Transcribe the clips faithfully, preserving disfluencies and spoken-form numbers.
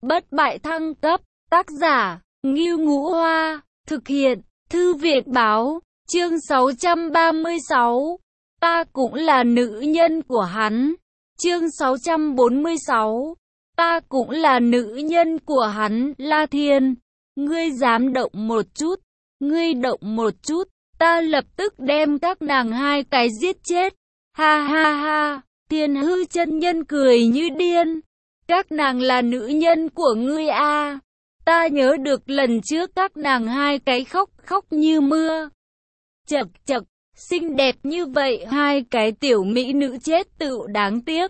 bất bại thăng cấp, tác giả, Ngưu Ngũ Hoa, thực hiện, Thư viện Báo, chương sáu trăm ba mươi sáu, ta cũng là nữ nhân của hắn, chương sáu trăm bốn mươi sáu, ta cũng là nữ nhân của hắn, La Thiên, ngươi dám động một chút, ngươi động một chút, ta lập tức đem các nàng hai cái giết chết, ha ha ha, Thiên Hư chân nhân cười như điên, các nàng là nữ nhân của ngươi à. Ta nhớ được lần trước các nàng hai cái khóc khóc như mưa. Chậc chậc, xinh đẹp như vậy hai cái tiểu mỹ nữ chết tựu đáng tiếc.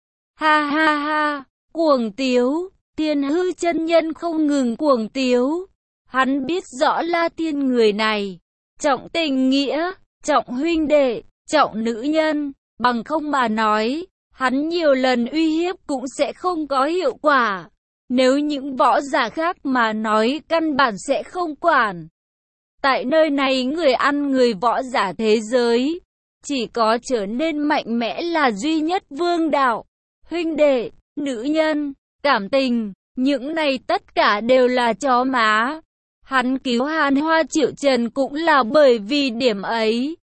Ha ha ha, cuồng tiếu, Thiên Hư chân nhân không ngừng cuồng tiếu. Hắn biết rõ La Thiên người này, trọng tình nghĩa, trọng huynh đệ, trọng nữ nhân, bằng không mà nói, hắn nhiều lần uy hiếp cũng sẽ không có hiệu quả. Nếu những võ giả khác mà nói căn bản sẽ không quản. Tại nơi này người ăn người võ giả thế giới, chỉ có trở nên mạnh mẽ là duy nhất vương đạo. Huynh đệ, nữ nhân, cảm tình, những này tất cả đều là chó má. Hắn cứu Hàn Hoa Triệu Trần cũng là bởi vì điểm ấy.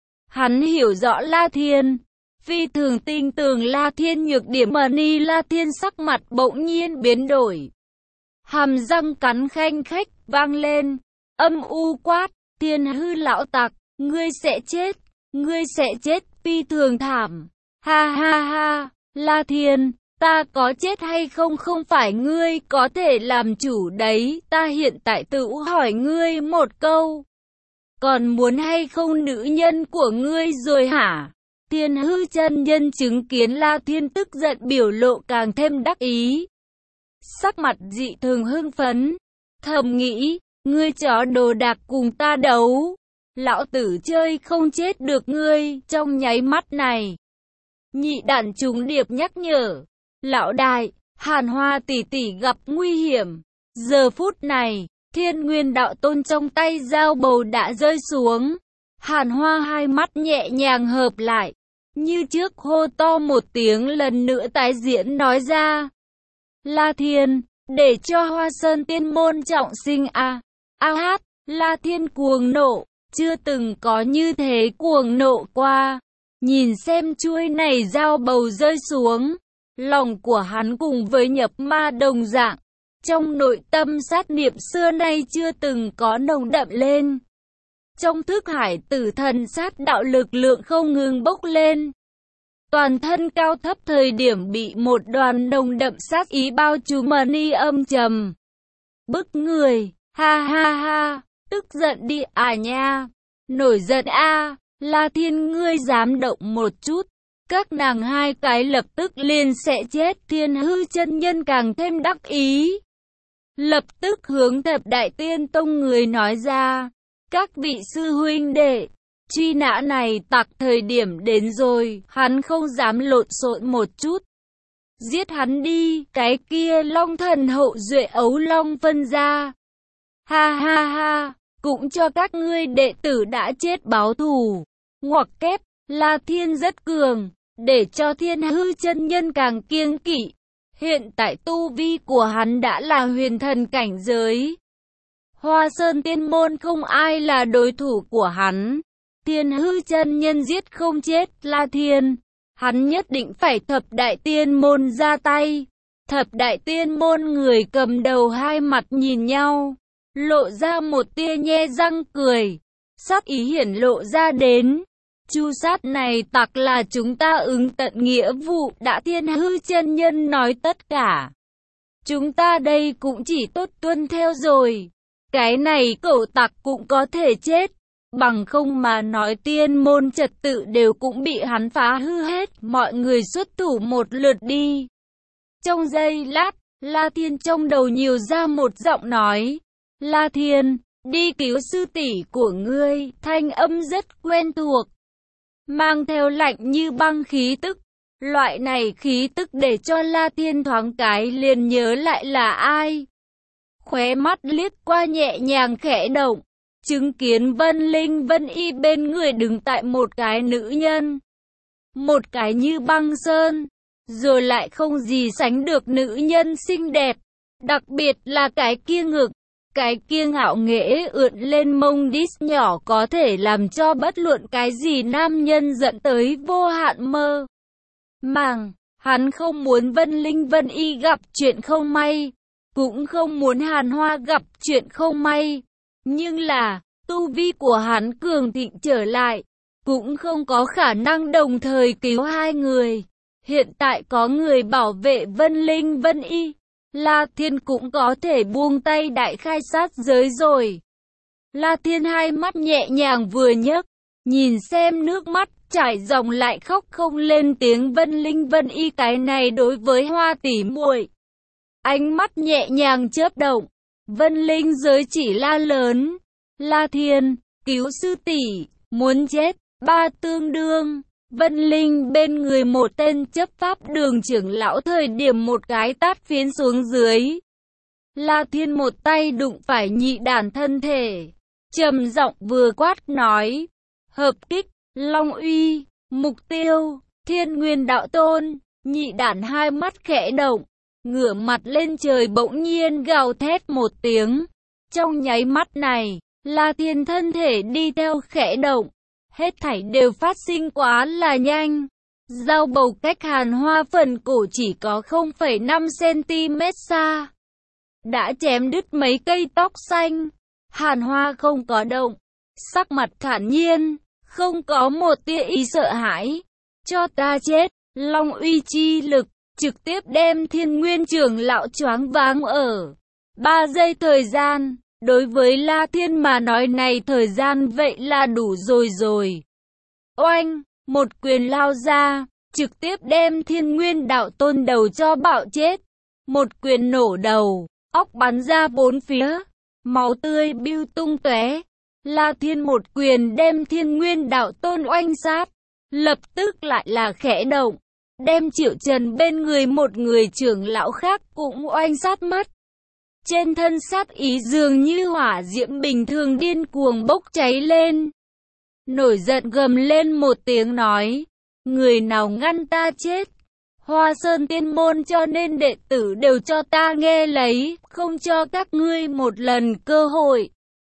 Hắn hiểu rõ La Thiên. Phi thường tin tưởng La Thiên nhược điểm mà ni La Thiên sắc mặt bỗng nhiên biến đổi. Hàm răng cắn khanh khách vang lên, âm u quát, Thiên Hư lão tặc, ngươi sẽ chết, ngươi sẽ chết phi thường thảm. Ha ha ha, La Thiên, ta có chết hay không không phải ngươi có thể làm chủ đấy, ta hiện tại tự hỏi ngươi một câu. Còn muốn hay không nữ nhân của ngươi rồi hả? Thiên Hư chân nhân chứng kiến La Thiên tức giận biểu lộ càng thêm đắc ý. Sắc mặt dị thường hưng phấn, thầm nghĩ, ngươi chó đồ đạc cùng ta đấu. Lão tử chơi không chết được ngươi trong nháy mắt này. Nhị đản trùng điệp nhắc nhở, lão đại, Hàn Hoa tỷ tỷ gặp nguy hiểm. Giờ phút này, Thiên Nguyên đạo tôn trong tay dao bầu đã rơi xuống. Hàn Hoa hai mắt nhẹ nhàng hợp lại. Như trước hô to một tiếng lần nữa tái diễn nói ra. La Thiên, để cho Hoa Sơn tiên môn trọng sinh a. A hát, La Thiên cuồng nộ, chưa từng có như thế cuồng nộ qua. Nhìn xem chuôi này dao bầu rơi xuống, lòng của hắn cùng với nhập ma đồng dạng. Trong nội tâm sát niệm xưa nay chưa từng có nồng đậm lên. Trong thức hải tử thần sát đạo lực lượng không ngừng bốc lên. Toàn thân cao thấp thời điểm bị một đoàn nồng đậm sát ý bao trùm mà ni âm trầm. Bức người, ha ha ha, tức giận đi à nha, nổi giận a, à, La Thiên ngươi dám động một chút. Các nàng hai cái lập tức liền sẽ chết. Thiên Hư chân nhân càng thêm đắc ý. Lập tức hướng Thập Đại Tiên Tông người nói ra. Các vị sư huynh đệ, truy nã này tặc thời điểm đến rồi, hắn không dám lộn xộn một chút. Giết hắn đi, cái kia Long Thần hậu duệ ấu long phân ra. Ha ha ha, cũng cho các ngươi đệ tử đã chết báo thù. Ngoặc kép, La Thiên rất cường, để cho Thiên Hư chân nhân càng kiêng kỵ. Hiện tại tu vi của hắn đã là huyền thần cảnh giới. Hoa Sơn tiên môn không ai là đối thủ của hắn. Thiên Hư chân nhân giết không chết La Thiên, hắn nhất định phải Thập Đại Tiên môn ra tay. Thập Đại Tiên môn người cầm đầu hai mặt nhìn nhau, lộ ra một tia nhe răng cười, sắc ý hiển lộ ra đến. Chu sát này tặc là chúng ta ứng tận nghĩa vụ, đã Thiên Hư chân nhân nói tất cả. Chúng ta đây cũng chỉ tốt tuân theo rồi. Cái này cẩu tặc cũng có thể chết. Bằng không mà nói tiên môn trật tự đều cũng bị hắn phá hư hết. Mọi người xuất thủ một lượt đi. Trong giây lát, La Thiên trong đầu nhiều ra một giọng nói. La Thiên, đi cứu sư tỷ của ngươi. Thanh âm rất quen thuộc, mang theo lạnh như băng khí tức. Loại này khí tức để cho La Thiên thoáng cái liền nhớ lại là ai. Khóe mắt liếc qua nhẹ nhàng khẽ động, chứng kiến Vân Linh Vân Y bên người đứng tại một cái nữ nhân. Một cái như băng sơn, rồi lại không gì sánh được nữ nhân xinh đẹp. Đặc biệt là cái kia ngực, cái kia ngạo nghễ ưỡn lên mông đít nhỏ có thể làm cho bất luận cái gì nam nhân dẫn tới vô hạn mơ màng. Hắn không muốn Vân Linh Vân Y gặp chuyện không may, cũng không muốn Hàn Hoa gặp chuyện không may. Nhưng là, tu vi của hắn cường thịnh trở lại, cũng không có khả năng đồng thời cứu hai người. Hiện tại có người bảo vệ Vân Linh Vân Y, La Thiên cũng có thể buông tay đại khai sát giới rồi. La Thiên hai mắt nhẹ nhàng vừa nhấc, nhìn xem nước mắt chảy dòng lại khóc không lên tiếng Vân Linh Vân Y cái này đối với Hoa tỷ muội. Ánh mắt nhẹ nhàng chớp động, Vân Linh giới chỉ la lớn, La Thiên, cứu sư tỷ, muốn chết, ba tương đương. Vân Linh bên người một tên chấp pháp đường trưởng lão thời điểm một cái tát phiến xuống dưới. La Thiên một tay đụng phải nhị đản thân thể, trầm giọng vừa quát nói, hợp kích, Long Uy, mục tiêu, Thiên Nguyên Đạo Tôn. Nhị đản hai mắt khẽ động, ngửa mặt lên trời bỗng nhiên gào thét một tiếng. Trong nháy mắt này, La Thiên thân thể đi theo khẽ động. Hết thảy đều phát sinh quá là nhanh. Dao bầu cách Hàn Hoa phần cổ chỉ có không phẩy năm xăng-ti-mét xa, đã chém đứt mấy cây tóc xanh. Hàn Hoa không có động, sắc mặt thản nhiên, không có một tia ý sợ hãi. Cho ta chết! Long uy chi lực trực tiếp đem Thiên Nguyên trưởng lão choáng váng ở ba giây thời gian. Đối với La Thiên mà nói này thời gian vậy là đủ rồi rồi. Oanh, một quyền lao ra, trực tiếp đem Thiên Nguyên Đạo Tôn đầu cho bạo chết. Một quyền nổ đầu, óc bắn ra bốn phía, máu tươi bưu tung tóe. La Thiên một quyền đem Thiên Nguyên Đạo Tôn oanh sát, lập tức lại là khẽ động, đem Triệu Trần bên người một người trưởng lão khác cũng oanh sát mất. Trên thân sát ý dường như hỏa diễm bình thường điên cuồng bốc cháy lên. Nổi giận gầm lên một tiếng nói, người nào ngăn ta chết? Hoa Sơn Tiên Môn cho nên đệ tử đều cho ta nghe lấy, không cho các ngươi một lần cơ hội.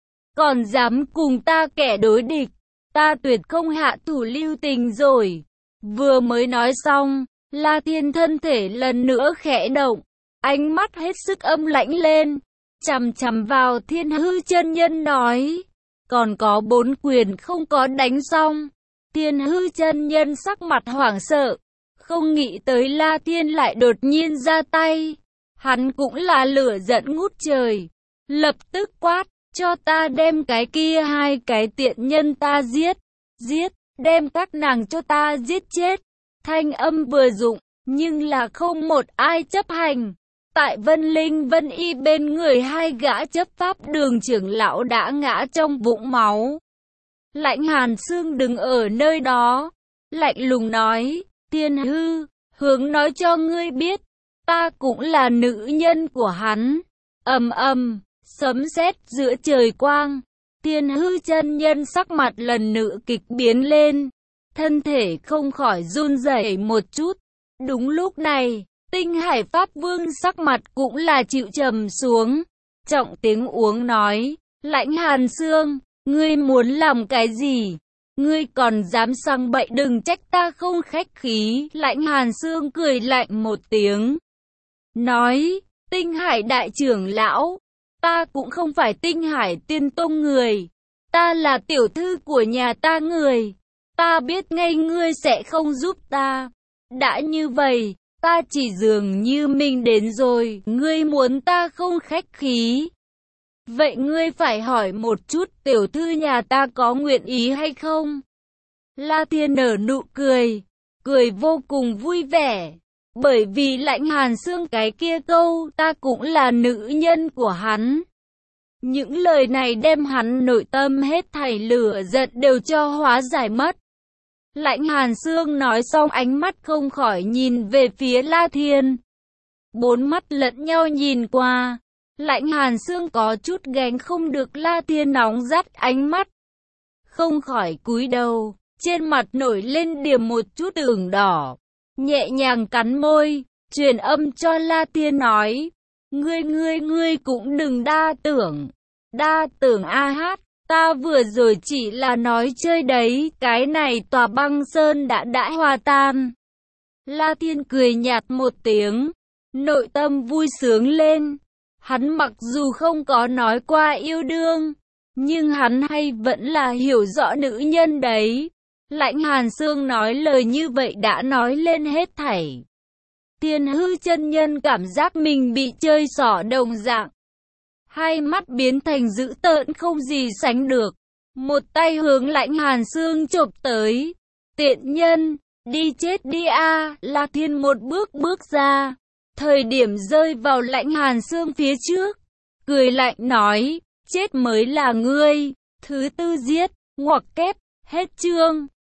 Còn dám cùng ta kẻ đối địch, ta tuyệt không hạ thủ lưu tình rồi. Vừa mới nói xong, La Thiên thân thể lần nữa khẽ động, ánh mắt hết sức âm lãnh lên, chằm chằm vào Thiên Hư chân nhân nói, còn có bốn quyền không có đánh xong. Thiên Hư chân nhân sắc mặt hoảng sợ, không nghĩ tới La Thiên lại đột nhiên ra tay. Hắn cũng là lửa giận ngút trời, lập tức quát, cho ta đem cái kia hai cái tiện nhân ta giết, giết, đem các nàng cho ta giết chết. Thanh âm vừa dụng, nhưng là không một ai chấp hành. Tại Vân Linh Vân Y bên người hai gã chấp pháp đường trưởng lão đã ngã trong vũng máu. Lãnh Hàn Sương đứng ở nơi đó, lạnh lùng nói, Thiên Hư, hướng nói cho ngươi biết, ta cũng là nữ nhân của hắn. Ầm ầm, sấm sét giữa trời quang, Thiên Hư chân nhân sắc mặt lần nữa kịch biến lên, thân thể không khỏi run rẩy một chút. Đúng lúc này, Tinh Hải Pháp Vương sắc mặt cũng là chịu trầm xuống, trọng tiếng uống nói, Lãnh Hàn Sương, ngươi muốn làm cái gì? Ngươi còn dám sang bậy, đừng trách ta không khách khí. Lãnh Hàn Sương cười lạnh một tiếng, nói, Tinh Hải đại trưởng lão, ta cũng không phải Tinh Hải Tiên Tông người, ta là tiểu thư của nhà ta người, ta biết ngay ngươi sẽ không giúp ta. Đã như vậy, ta chỉ dường như mình đến rồi, ngươi muốn ta không khách khí. Vậy ngươi phải hỏi một chút tiểu thư nhà ta có nguyện ý hay không? La Thiên nở nụ cười, cười vô cùng vui vẻ, bởi vì Lãnh Hàn Sương cái kia câu ta cũng là nữ nhân của hắn. Những lời này đem hắn nội tâm hết thảy lửa giận đều cho hóa giải mất. Lãnh Hàn Sương nói xong ánh mắt không khỏi nhìn về phía La Thiên. Bốn mắt lẫn nhau nhìn qua, Lãnh Hàn Sương có chút gánh không được La Thiên nóng rát ánh mắt, không khỏi cúi đầu, trên mặt nổi lên điểm một chút ửng đỏ, nhẹ nhàng cắn môi, truyền âm cho La Thiên nói, Ngươi ngươi ngươi cũng đừng đa tưởng. Đa tưởng a hát, ta vừa rồi chỉ là nói chơi đấy, cái này tòa băng sơn đã đã hòa tan. La Thiên cười nhạt một tiếng, nội tâm vui sướng lên. Hắn mặc dù không có nói qua yêu đương, nhưng hắn hay vẫn là hiểu rõ nữ nhân đấy. Lãnh Hàn Sương nói lời như vậy đã nói lên hết thảy. Thiên Hư chân nhân cảm giác mình bị chơi xỏ đồng dạng. Hai mắt biến thành dữ tợn không gì sánh được. Một tay hướng Lãnh Hàn Sương chộp tới. Tiện nhân, đi chết đi a. La Thiên một bước bước ra. Thời điểm rơi vào Lãnh Hàn Sương phía trước. Cười lạnh nói, chết mới là ngươi. Thứ tư giết, ngoặc kép, hết chương.